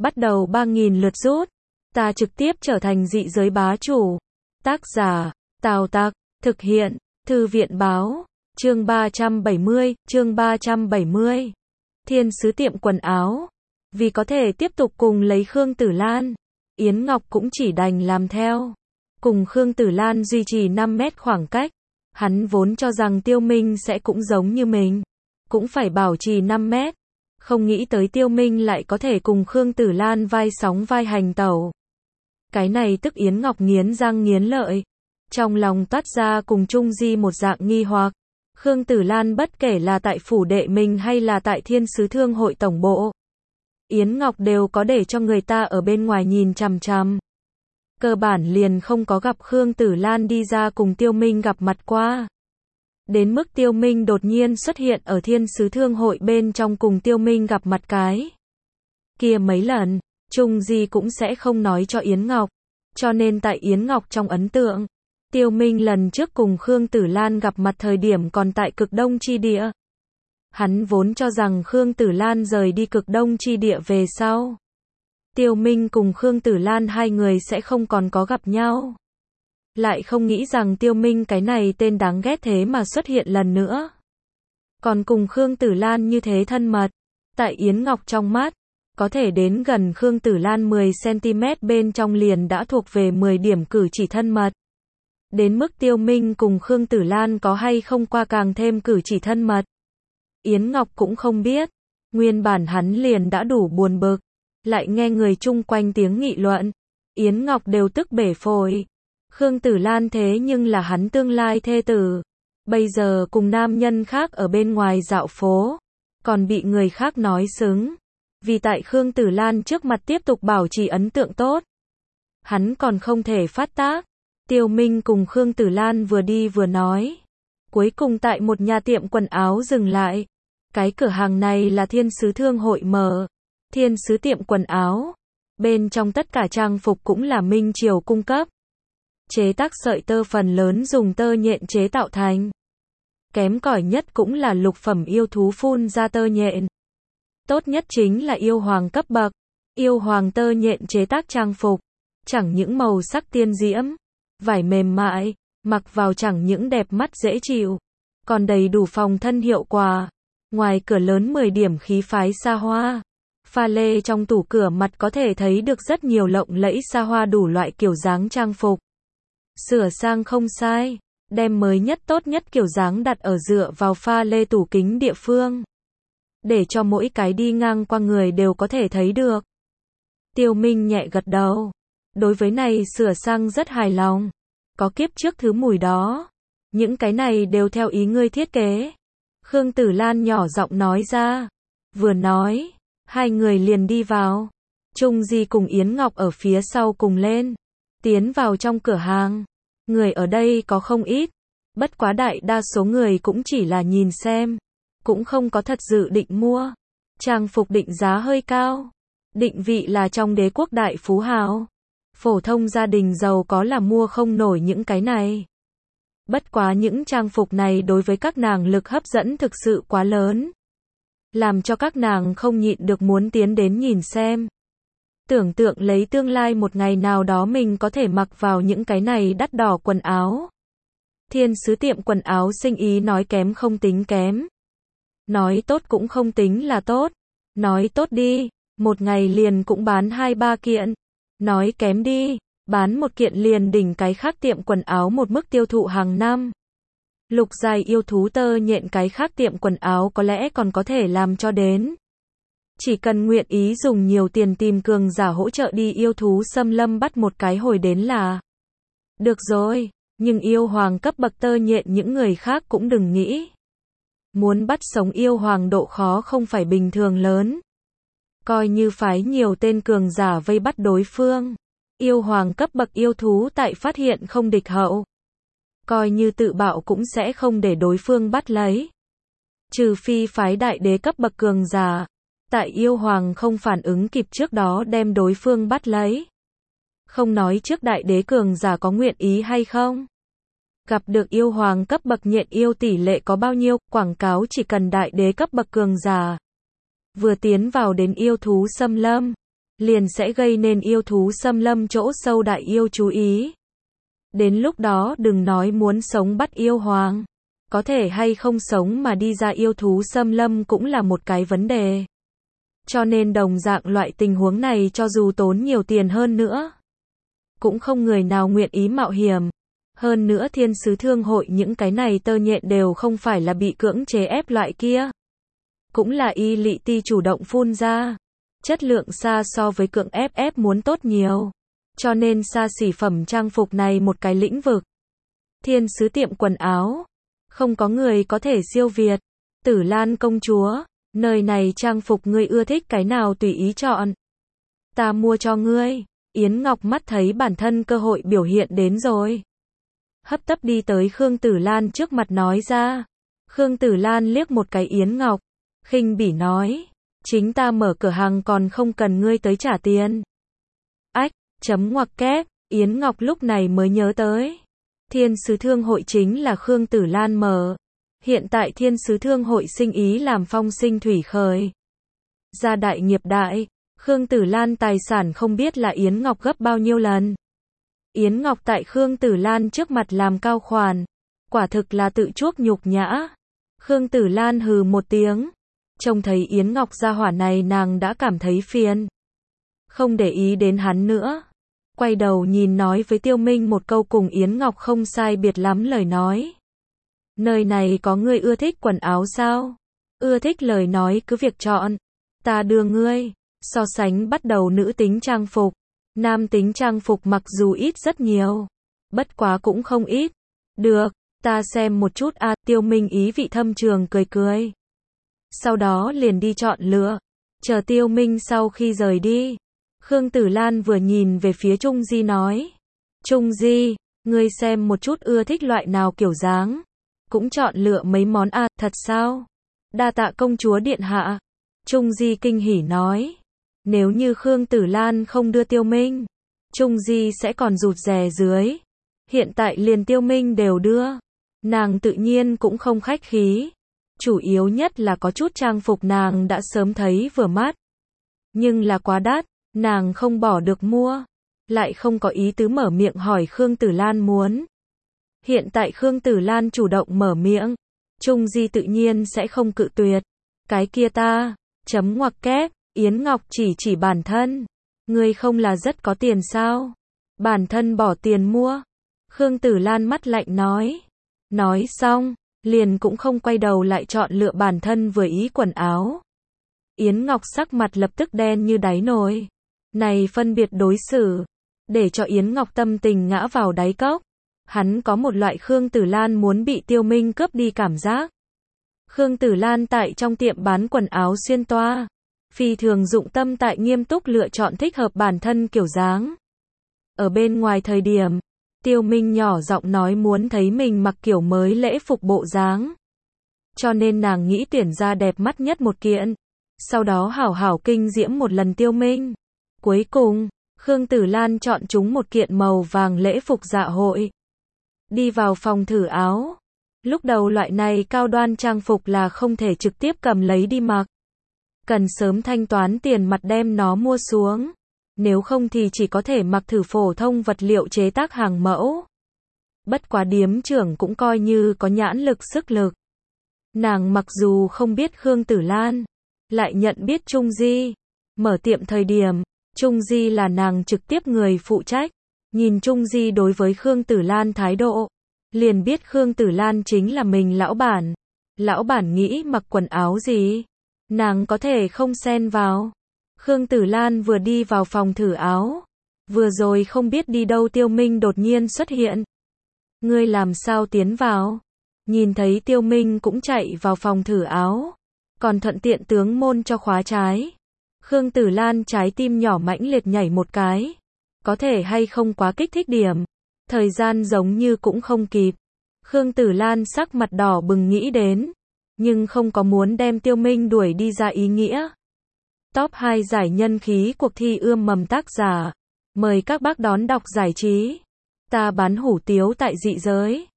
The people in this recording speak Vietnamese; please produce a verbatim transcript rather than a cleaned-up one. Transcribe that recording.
bắt đầu ba nghìn lượt rút. Ta trực tiếp trở thành dị giới bá chủ. Tác giả, Tào Tặc, thực hiện, Thư viện Báo, chương ba trăm bảy mươi, chương ba trăm bảy mươi. Thiên sứ tiệm quần áo. Vì có thể tiếp tục cùng lấy Khương Tử Lan, Yến Ngọc cũng chỉ đành làm theo. Cùng Khương Tử Lan duy trì năm mét khoảng cách. Hắn vốn cho rằng Tiêu Minh sẽ cũng giống như mình, cũng phải bảo trì năm mét. Không nghĩ tới Tiêu Minh lại có thể cùng Khương Tử Lan vai sóng vai hành tẩu. Cái này tức Yến Ngọc nghiến răng nghiến lợi. Trong lòng toát ra cùng Trung Di một dạng nghi hoặc. Khương Tử Lan bất kể là tại phủ đệ mình hay là tại Thiên sứ thương hội tổng bộ, Yến Ngọc đều có để cho người ta ở bên ngoài nhìn chằm chằm. Cơ bản liền không có gặp Khương Tử Lan đi ra cùng Tiêu Minh gặp mặt qua. Đến mức Tiêu Minh đột nhiên xuất hiện ở Thiên sứ thương hội bên trong cùng Tiêu Minh gặp mặt cái kia mấy lần, Trung Di cũng sẽ không nói cho Yến Ngọc. Cho nên tại Yến Ngọc trong ấn tượng, Tiêu Minh lần trước cùng Khương Tử Lan gặp mặt thời điểm còn tại cực đông chi địa. Hắn vốn cho rằng Khương Tử Lan rời đi cực đông chi địa về sau, Tiêu Minh cùng Khương Tử Lan hai người sẽ không còn có gặp nhau. Lại không nghĩ rằng Tiêu Minh cái này tên đáng ghét thế mà xuất hiện lần nữa. Còn cùng Khương Tử Lan như thế thân mật. Tại Yến Ngọc trong mắt, có thể đến gần Khương Tử Lan mười xăng-ti-mét bên trong liền đã thuộc về mười điểm cử chỉ thân mật. Đến mức Tiêu Minh cùng Khương Tử Lan có hay không qua càng thêm cử chỉ thân mật, Yến Ngọc cũng không biết. Nguyên bản hắn liền đã đủ buồn bực, lại nghe người chung quanh tiếng nghị luận, Yến Ngọc đều tức bể phổi. Khương Tử Lan thế nhưng là hắn tương lai thê tử, bây giờ cùng nam nhân khác ở bên ngoài dạo phố, còn bị người khác nói xứng. Vì tại Khương Tử Lan trước mặt tiếp tục bảo trì ấn tượng tốt, hắn còn không thể phát tác. Tiêu Minh cùng Khương Tử Lan vừa đi vừa nói, cuối cùng tại một nhà tiệm quần áo dừng lại. Cái cửa hàng này là Thiên sứ thương hội mở. Thiên sứ tiệm quần áo, bên trong tất cả trang phục cũng là Minh Triều cung cấp. Chế tác sợi tơ phần lớn dùng tơ nhện chế tạo thành. Kém cỏi nhất cũng là lục phẩm yêu thú phun ra tơ nhện. Tốt nhất chính là yêu hoàng cấp bậc. Yêu hoàng tơ nhện chế tác trang phục, chẳng những màu sắc tiên diễm, vải mềm mại, mặc vào chẳng những đẹp mắt dễ chịu, còn đầy đủ phòng thân hiệu quả. Ngoài cửa lớn mười điểm khí phái xa hoa. Pha lê trong tủ cửa mặt có thể thấy được rất nhiều lộng lẫy xa hoa đủ loại kiểu dáng trang phục. Sửa sang không sai, đem mới nhất tốt nhất kiểu dáng đặt ở dựa vào pha lê tủ kính địa phương, để cho mỗi cái đi ngang qua người đều có thể thấy được. Tiêu Minh nhẹ gật đầu. Đối với này sửa sang rất hài lòng. Có kiếp trước thứ mùi đó. Những cái này đều theo ý ngươi thiết kế. Khương Tử Lan nhỏ giọng nói ra. Vừa nói, hai người liền đi vào. Trung Di cùng Yến Ngọc ở phía sau cùng lên. Tiến vào trong cửa hàng. Người ở đây có không ít. Bất quá đại đa số người cũng chỉ là nhìn xem. Cũng không có thật dự định mua. Trang phục định giá hơi cao. Định vị là trong đế quốc đại phú hào. Phổ thông gia đình giàu có là mua không nổi những cái này. Bất quá những trang phục này đối với các nàng lực hấp dẫn thực sự quá lớn. Làm cho các nàng không nhịn được muốn tiến đến nhìn xem. Tưởng tượng lấy tương lai một ngày nào đó mình có thể mặc vào những cái này đắt đỏ quần áo. Thiên sứ tiệm quần áo sinh ý nói kém không tính kém. Nói tốt cũng không tính là tốt. Nói tốt đi, một ngày liền cũng bán hai ba kiện. Nói kém đi, bán một kiện liền đỉnh cái khác tiệm quần áo một mức tiêu thụ hàng năm. Lục dài yêu thú tơ nhện cái khác tiệm quần áo có lẽ còn có thể làm cho đến. Chỉ cần nguyện ý dùng nhiều tiền tìm cường giả hỗ trợ đi yêu thú xâm lâm bắt một cái hồi đến là được rồi, nhưng yêu hoàng cấp bậc tơ nhện những người khác cũng đừng nghĩ. Muốn bắt sống yêu hoàng độ khó không phải bình thường lớn. Coi như phái nhiều tên cường giả vây bắt đối phương. Yêu hoàng cấp bậc yêu thú tại phát hiện không địch hậu. Coi như tự bạo cũng sẽ không để đối phương bắt lấy. Trừ phi phái đại đế cấp bậc cường giả. Tại yêu hoàng không phản ứng kịp trước đó đem đối phương bắt lấy. Không nói trước đại đế cường giả có nguyện ý hay không. Gặp được yêu hoàng cấp bậc nhện yêu tỷ lệ có bao nhiêu, quảng cáo chỉ cần đại đế cấp bậc cường giả vừa tiến vào đến yêu thú xâm lâm, liền sẽ gây nên yêu thú xâm lâm chỗ sâu đại yêu chú ý. Đến lúc đó đừng nói muốn sống bắt yêu hoàng. Có thể hay không sống mà đi ra yêu thú xâm lâm cũng là một cái vấn đề. Cho nên đồng dạng loại tình huống này cho dù tốn nhiều tiền hơn nữa, cũng không người nào nguyện ý mạo hiểm. Hơn nữa thiên sứ thương hội những cái này tơ nhện đều không phải là bị cưỡng chế ép loại kia. Cũng là y lị ti chủ động phun ra. Chất lượng xa so với cưỡng ép ép muốn tốt nhiều. Cho nên xa xỉ phẩm trang phục này một cái lĩnh vực. Thiên sứ tiệm quần áo. Không có người có thể siêu việt. Tử Lan công chúa. Nơi này trang phục ngươi ưa thích cái nào tùy ý chọn. Ta mua cho ngươi. Yến Ngọc mắt thấy bản thân cơ hội biểu hiện đến rồi. Hấp tấp đi tới Khương Tử Lan trước mặt nói ra. Khương Tử Lan liếc một cái Yến Ngọc. Khinh bỉ nói. Chính ta mở cửa hàng còn không cần ngươi tới trả tiền. Ách, chấm ngoặc kép, Yến Ngọc lúc này mới nhớ tới. Thiên sứ thương hội chính là Khương Tử Lan mở. Hiện tại thiên sứ thương hội sinh ý làm phong sinh thủy khởi. Gia đại nghiệp đại, Khương Tử Lan tài sản không biết là Yến Ngọc gấp bao nhiêu lần. Yến Ngọc tại Khương Tử Lan trước mặt làm cao khoản. Quả thực là tự chuốc nhục nhã. Khương Tử Lan hừ một tiếng. Trông thấy Yến Ngọc gia hỏa này nàng đã cảm thấy phiền. Không để ý đến hắn nữa. Quay đầu nhìn nói với Tiêu Minh một câu cùng Yến Ngọc không sai biệt lắm lời nói. Nơi này có người ưa thích quần áo sao? Ưa thích lời nói cứ việc chọn. Ta đưa ngươi. So sánh bắt đầu nữ tính trang phục. Nam tính trang phục mặc dù ít rất nhiều. Bất quá cũng không ít. Được, ta xem một chút a. À, Tiêu Minh ý vị thâm trường cười cười. Sau đó liền đi chọn lựa. Chờ Tiêu Minh sau khi rời đi. Khương Tử Lan vừa nhìn về phía Trung Di nói. Trung Di, ngươi xem một chút ưa thích loại nào kiểu dáng. Cũng chọn lựa mấy món a. À, thật sao? Đa tạ công chúa điện hạ. Trung Di kinh hỉ nói. Nếu như Khương Tử Lan không đưa Tiêu Minh, Trung Di sẽ còn rụt rè dưới. Hiện tại liền Tiêu Minh đều đưa. Nàng tự nhiên cũng không khách khí. Chủ yếu nhất là có chút trang phục nàng đã sớm thấy vừa mắt. Nhưng là quá đắt, nàng không bỏ được mua. Lại không có ý tứ mở miệng hỏi Khương Tử Lan muốn. Hiện tại Khương Tử Lan chủ động mở miệng. Trung Di tự nhiên sẽ không cự tuyệt. Cái kia ta, chấm ngoặc kép, Yến Ngọc chỉ chỉ bản thân. Ngươi không là rất có tiền sao? Bản thân bỏ tiền mua. Khương Tử Lan mắt lạnh nói. Nói xong. Liền cũng không quay đầu lại chọn lựa bản thân vừa ý quần áo. Yến Ngọc sắc mặt lập tức đen như đáy nồi. Này phân biệt đối xử. Để cho Yến Ngọc tâm tình ngã vào đáy cốc. Hắn có một loại Khương Tử Lan muốn bị Tiêu Minh cướp đi cảm giác. Khương Tử Lan tại trong tiệm bán quần áo xuyên toa. Phi thường dụng tâm tại nghiêm túc lựa chọn thích hợp bản thân kiểu dáng. Ở bên ngoài thời điểm. Tiêu Minh nhỏ giọng nói muốn thấy mình mặc kiểu mới lễ phục bộ dáng. Cho nên nàng nghĩ tuyển ra đẹp mắt nhất một kiện. Sau đó hảo hảo kinh diễm một lần Tiêu Minh. Cuối cùng, Khương Tử Lan chọn chúng một kiện màu vàng lễ phục dạ hội. Đi vào phòng thử áo. Lúc đầu loại này cao đoan trang phục là không thể trực tiếp cầm lấy đi mặc. Cần sớm thanh toán tiền mặt đem nó mua xuống. Nếu không thì chỉ có thể mặc thử phổ thông vật liệu chế tác hàng mẫu. Bất quá điếm trưởng cũng coi như có nhãn lực sức lực. Nàng mặc dù không biết Khương Tử Lan, lại nhận biết Trung Di. Mở tiệm thời điểm, Trung Di là nàng trực tiếp người phụ trách. Nhìn Trung Di đối với Khương Tử Lan thái độ, liền biết Khương Tử Lan chính là mình lão bản. Lão bản nghĩ mặc quần áo gì, nàng có thể không xen vào. Khương Tử Lan vừa đi vào phòng thử áo. Vừa rồi không biết đi đâu Tiêu Minh đột nhiên xuất hiện. Ngươi làm sao tiến vào? Nhìn thấy Tiêu Minh cũng chạy vào phòng thử áo. Còn thuận tiện tướng môn cho khóa trái. Khương Tử Lan trái tim nhỏ mãnh liệt nhảy một cái. Có thể hay không quá kích thích điểm. Thời gian giống như cũng không kịp. Khương Tử Lan sắc mặt đỏ bừng nghĩ đến. Nhưng không có muốn đem Tiêu Minh đuổi đi ra ý nghĩa. Top hai giải nhân khí cuộc thi ươm mầm tác giả. Mời các bác đón đọc giải trí. Ta bán hủ tiếu tại dị giới.